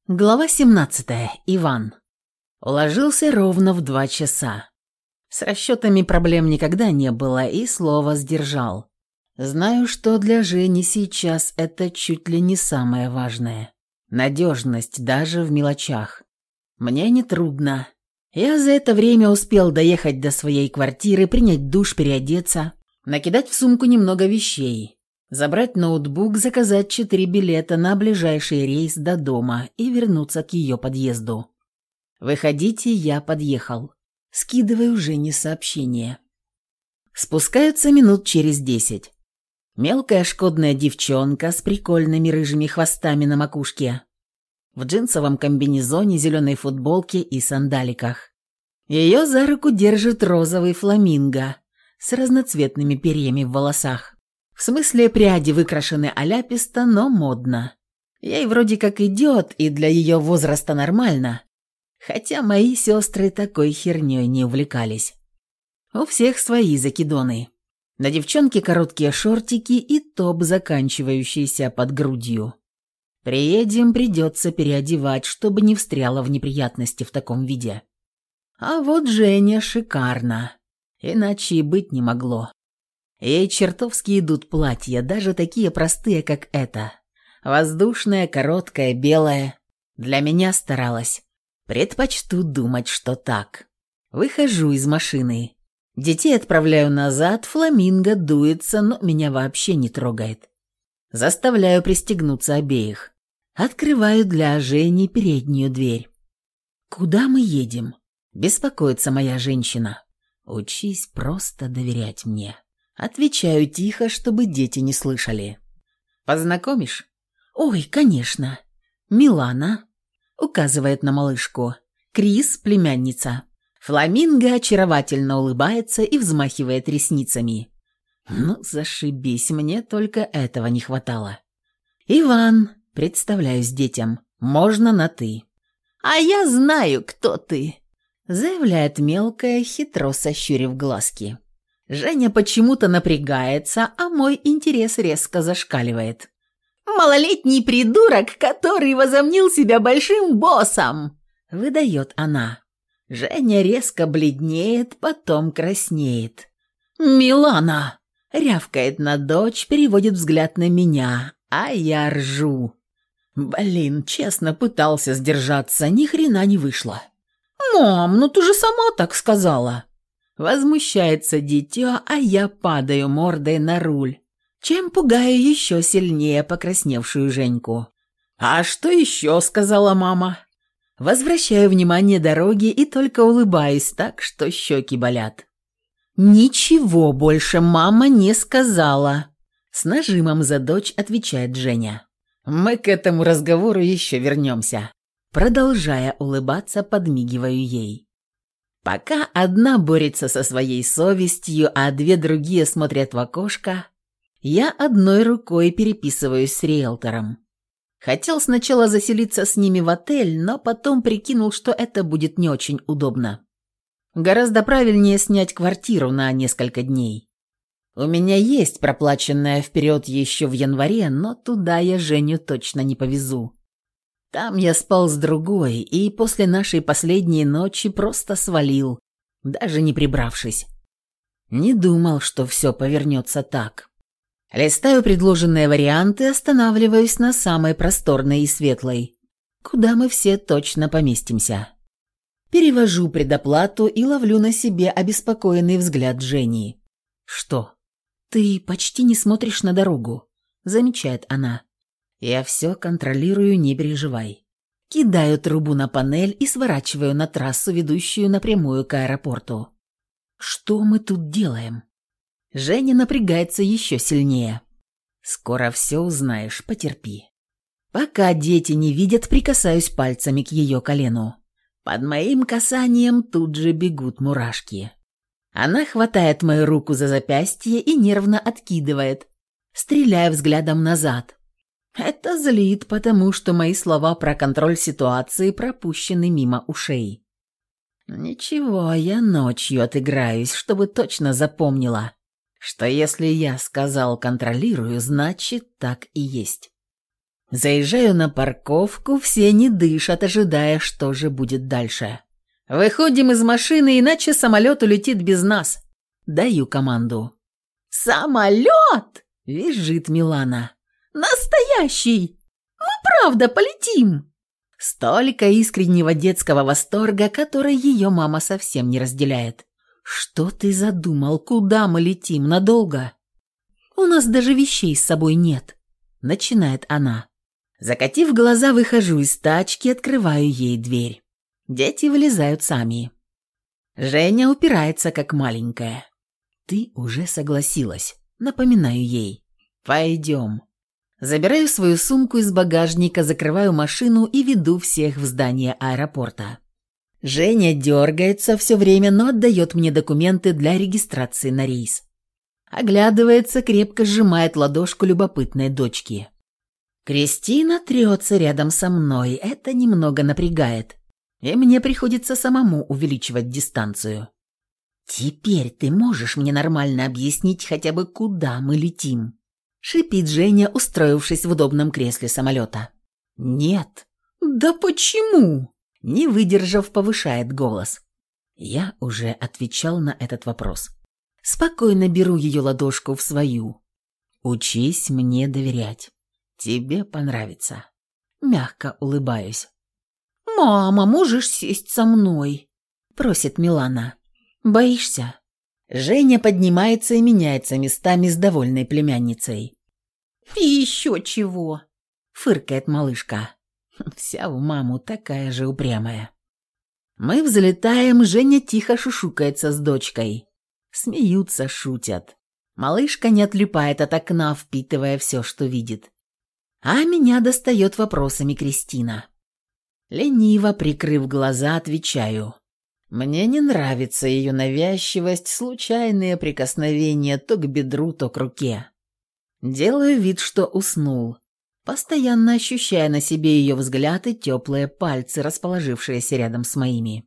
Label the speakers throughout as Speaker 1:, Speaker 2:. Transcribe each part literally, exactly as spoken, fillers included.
Speaker 1: Глава семнадцатая. Иван. Уложился ровно в два часа. С расчетами проблем никогда не было и слово сдержал. Знаю, что для Жени сейчас это чуть ли не самое важное. Надежность даже в мелочах. Мне нетрудно. Я за это время успел доехать до своей квартиры, принять душ, переодеться, накидать в сумку немного вещей. Забрать ноутбук, заказать четыре билета на ближайший рейс до дома и вернуться к ее подъезду. «Выходите, я подъехал». Скидываю Жене сообщение. Спускаются минут через десять. Мелкая шкодная девчонка с прикольными рыжими хвостами на макушке, в джинсовом комбинезоне, зеленой футболке и сандаликах. Ее за руку держит розовый фламинго с разноцветными перьями в волосах. В смысле, пряди выкрашены аляписто, но модно. Ей вроде как идет, и для ее возраста нормально. Хотя мои сестры такой херней не увлекались. У всех свои закидоны. На девчонке короткие шортики и топ, заканчивающийся под грудью. Приедем, придется переодевать, чтобы не встряла в неприятности в таком виде. А вот Женя шикарно. Иначе и быть не могло. Ей чертовски идут платья, даже такие простые, как это. Воздушное, короткое, белое. Для меня старалась. Предпочту думать, что так. Выхожу из машины. Детей отправляю назад, фламинго дуется, но меня вообще не трогает. Заставляю пристегнуться обеих. Открываю для Жени переднюю дверь. «Куда мы едем?» – беспокоится моя женщина. «Учись просто доверять мне». Отвечаю тихо, чтобы дети не слышали. «Познакомишь?» «Ой, конечно. Милана», — указывает на малышку. «Крис, племянница». Фламинго очаровательно улыбается и взмахивает ресницами. «Ну, зашибись, мне только этого не хватало». «Иван», — представляюсь детям, — «можно на «ты». «А я знаю, кто ты», — заявляет мелкая, хитро сощурив глазки. Женя почему-то напрягается, а мой интерес резко зашкаливает. «Малолетний придурок, который возомнил себя большим боссом!» – выдает она. Женя резко бледнеет, потом краснеет. «Милана!» – рявкает на дочь, переводит взгляд на меня, а я ржу. Блин, честно пытался сдержаться, ни хрена не вышло. «Мам, ну ты же сама так сказала!» Возмущается дитё, а я падаю мордой на руль, чем пугаю еще сильнее покрасневшую Женьку. «А что еще?» – сказала мама. Возвращаю внимание дороги и только улыбаюсь так, что щеки болят. «Ничего больше мама не сказала», – с нажимом за дочь отвечает Женя. «Мы к этому разговору еще вернемся». Продолжая улыбаться, подмигиваю ей. Пока одна борется со своей совестью, а две другие смотрят в окошко, я одной рукой переписываюсь с риэлтором. Хотел сначала заселиться с ними в отель, но потом прикинул, что это будет не очень удобно. Гораздо правильнее снять квартиру на несколько дней. У меня есть проплаченная вперед еще в январе, но туда я Женю точно не повезу. Там я спал с другой, и после нашей последней ночи просто свалил, даже не прибравшись. Не думал, что все повернется так. Листаю предложенные варианты, останавливаюсь на самой просторной и светлой, куда мы все точно поместимся. Перевожу предоплату и ловлю на себе обеспокоенный взгляд Жени. «Что? Ты почти не смотришь на дорогу», — замечает она. «Я все контролирую, не переживай». Кидаю трубу на панель и сворачиваю на трассу, ведущую напрямую к аэропорту. «Что мы тут делаем?» Женя напрягается еще сильнее. «Скоро все узнаешь, потерпи». Пока дети не видят, прикасаюсь пальцами к ее колену. Под моим касанием тут же бегут мурашки. Она хватает мою руку за запястье и нервно откидывает, стреляя взглядом назад. Это злит, потому что мои слова про контроль ситуации пропущены мимо ушей. Ничего, я ночью отыграюсь, чтобы точно запомнила, что если я сказал «контролирую», значит так и есть. Заезжаю на парковку, все не дышат, ожидая, что же будет дальше. Выходим из машины, иначе самолет улетит без нас. Даю команду. «Самолет!» – визжит Милана. «Настоящий! Мы правда полетим!» Столько искреннего детского восторга, который ее мама совсем не разделяет. «Что ты задумал? Куда мы летим? Надолго?» «У нас даже вещей с собой нет», – начинает она. Закатив глаза, выхожу из тачки, открываю ей дверь. Дети вылезают сами. Женя упирается, как маленькая. «Ты уже согласилась», – напоминаю ей. «Пойдем». Забираю свою сумку из багажника, закрываю машину и веду всех в здание аэропорта. Женя дергается все время, но отдает мне документы для регистрации на рейс. Оглядывается, крепко сжимает ладошку любопытной дочки. Кристина трется рядом со мной, это немного напрягает, и мне приходится самому увеличивать дистанцию. «Теперь ты можешь мне нормально объяснить хотя бы, куда мы летим?» — шипит Женя, устроившись в удобном кресле самолета. «Нет». «Да почему?» — не выдержав, повышает голос. Я уже отвечал на этот вопрос. Спокойно беру ее ладошку в свою. «Учись мне доверять. Тебе понравится». Мягко улыбаюсь. «Мама, можешь сесть со мной?» — просит Милана. «Боишься?» Женя поднимается и меняется местами с довольной племянницей. «И еще чего?» — фыркает малышка. Вся в маму такая же упрямая. Мы взлетаем, Женя тихо шушукается с дочкой. Смеются, шутят. Малышка не отлипает от окна, впитывая все, что видит. А меня достает вопросами Кристина. Лениво прикрыв глаза, отвечаю. Мне не нравится ее навязчивость, случайные прикосновения то к бедру, то к руке. Делаю вид, что уснул, постоянно ощущая на себе ее взгляд и теплые пальцы, расположившиеся рядом с моими.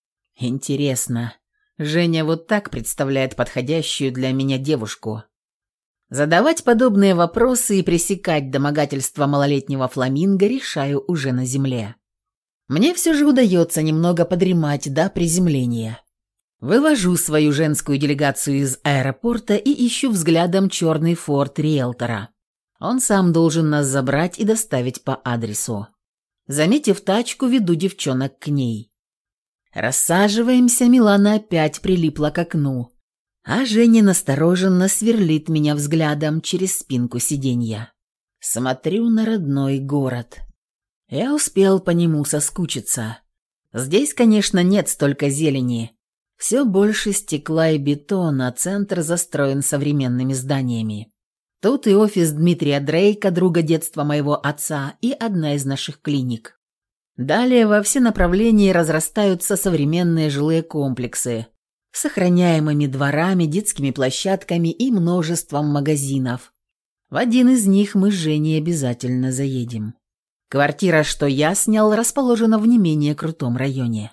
Speaker 1: Интересно, Женя вот так представляет подходящую для меня девушку? Задавать подобные вопросы и пресекать домогательства малолетнего фламинго решаю уже на земле. Мне все же удается немного подремать до приземления. Вывожу свою женскую делегацию из аэропорта и ищу взглядом черный форт риэлтора. Он сам должен нас забрать и доставить по адресу. Заметив тачку, веду девчонок к ней. Рассаживаемся, Милана опять прилипла к окну, а Женя настороженно сверлит меня взглядом через спинку сиденья. Смотрю на родной город. Я успел по нему соскучиться. Здесь, конечно, нет столько зелени. Все больше стекла и бетона, центр застроен современными зданиями. Тут и офис Дмитрия Дрейка, друга детства моего отца, и одна из наших клиник. Далее во все направления разрастаются современные жилые комплексы с сохраняемыми дворами, детскими площадками и множеством магазинов. В один из них мы с Женей обязательно заедем. Квартира, что я снял, расположена в не менее крутом районе.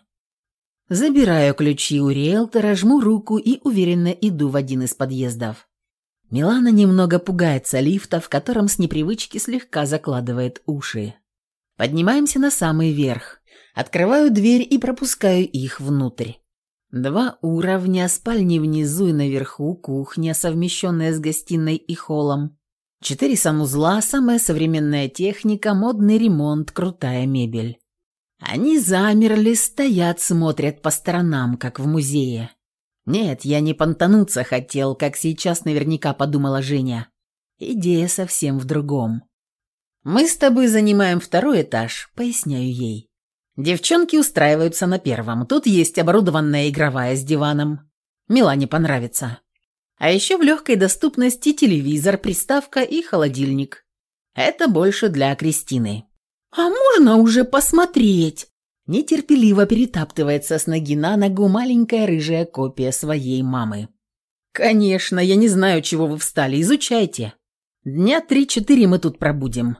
Speaker 1: Забираю ключи у риэлтора, жму руку и уверенно иду в один из подъездов. Милана немного пугается лифта, в котором с непривычки слегка закладывает уши. Поднимаемся на самый верх. Открываю дверь и пропускаю их внутрь. Два уровня, спальни внизу и наверху, кухня, совмещенная с гостиной и холлом. Четыре санузла, самая современная техника, модный ремонт, крутая мебель. Они замерли, стоят, смотрят по сторонам, как в музее. Нет, я не понтануться хотел, как сейчас наверняка подумала Женя. Идея совсем в другом. «Мы с тобой занимаем второй этаж», — поясняю ей. Девчонки устраиваются на первом. Тут есть оборудованная игровая с диваном. Милане понравится. А еще в легкой доступности телевизор, приставка и холодильник. Это больше для Кристины. «А можно уже посмотреть?» Нетерпеливо перетаптывается с ноги на ногу маленькая рыжая копия своей мамы. «Конечно, я не знаю, чего вы встали, изучайте. Дня три-четыре мы тут пробудем».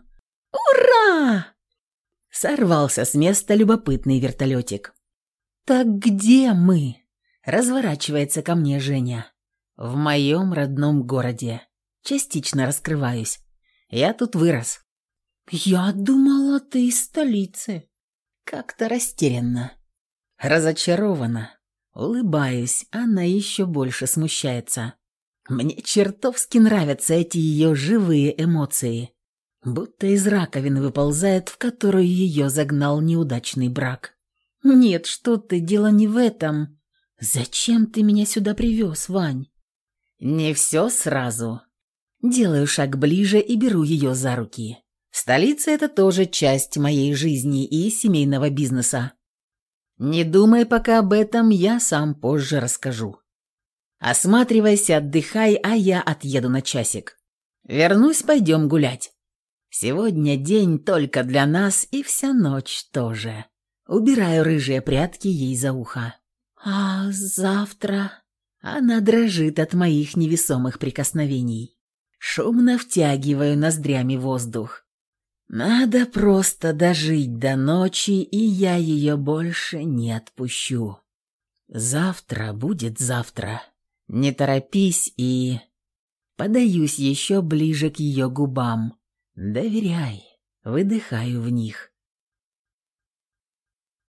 Speaker 1: «Ура!» Сорвался с места любопытный вертолетик. «Так где мы?» Разворачивается ко мне Женя. «В моем родном городе. Частично раскрываюсь. Я тут вырос». «Я думала, ты из столицы». Как-то растерянно. Разочарована. Улыбаюсь, она еще больше смущается. Мне чертовски нравятся эти ее живые эмоции. Будто из раковины выползает, в которую ее загнал неудачный брак. «Нет, что ты, дело не в этом. Зачем ты меня сюда привез, Вань?» «Не все сразу». Делаю шаг ближе и беру ее за руки. Столица – это тоже часть моей жизни и семейного бизнеса. Не думай пока об этом, я сам позже расскажу. Осматривайся, отдыхай, а я отъеду на часик. Вернусь, пойдем гулять. Сегодня день только для нас и вся ночь тоже. Убираю рыжие прядки ей за ухо. А завтра... Она дрожит от моих невесомых прикосновений. Шумно втягиваю ноздрями воздух. Надо просто дожить до ночи, и я ее больше не отпущу. Завтра будет завтра. Не торопись и... Подаюсь еще ближе к ее губам. Доверяй, выдыхаю в них.